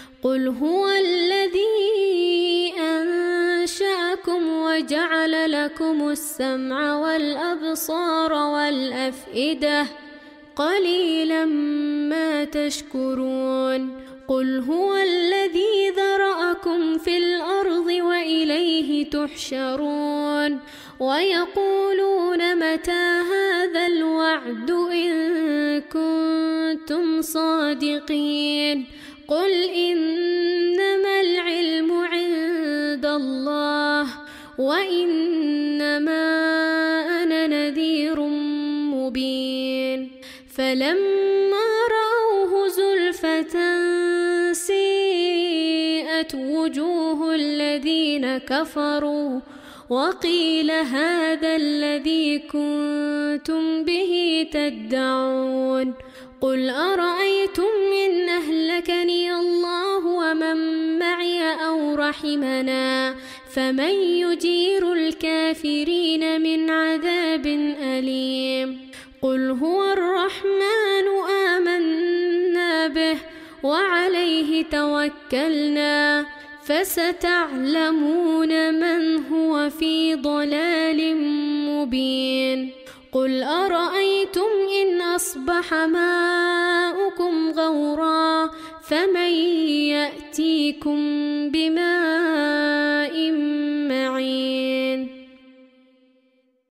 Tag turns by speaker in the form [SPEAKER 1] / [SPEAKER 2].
[SPEAKER 1] قل هو الذي أنشأكم وجعل لكم السمع والأبصار والأفئدة قليلا ما تشكرون قل هو الذي ذرأكم في الأرض وإليه تحشرون ويقولون متى هذا الوعد إن كنتم صادقين قل إنما العلم عند الله وإنما أنا نذير مبين فلما رأوه زلفة سيئت وجوه الذين كفروا وقيل هذا الذي كنتم به تدعون قل أرأيتم إن أهلكني الله ومن معي أو رحمنا فمن يجير الكافرين من عذاب أليم قل هو الرحمن آمنا به وعليه توكلنا فستعلمون من هو في ضلال مبين قل أرأيتم إن أصبح ماؤكم غورا فمن يأتيكم بماء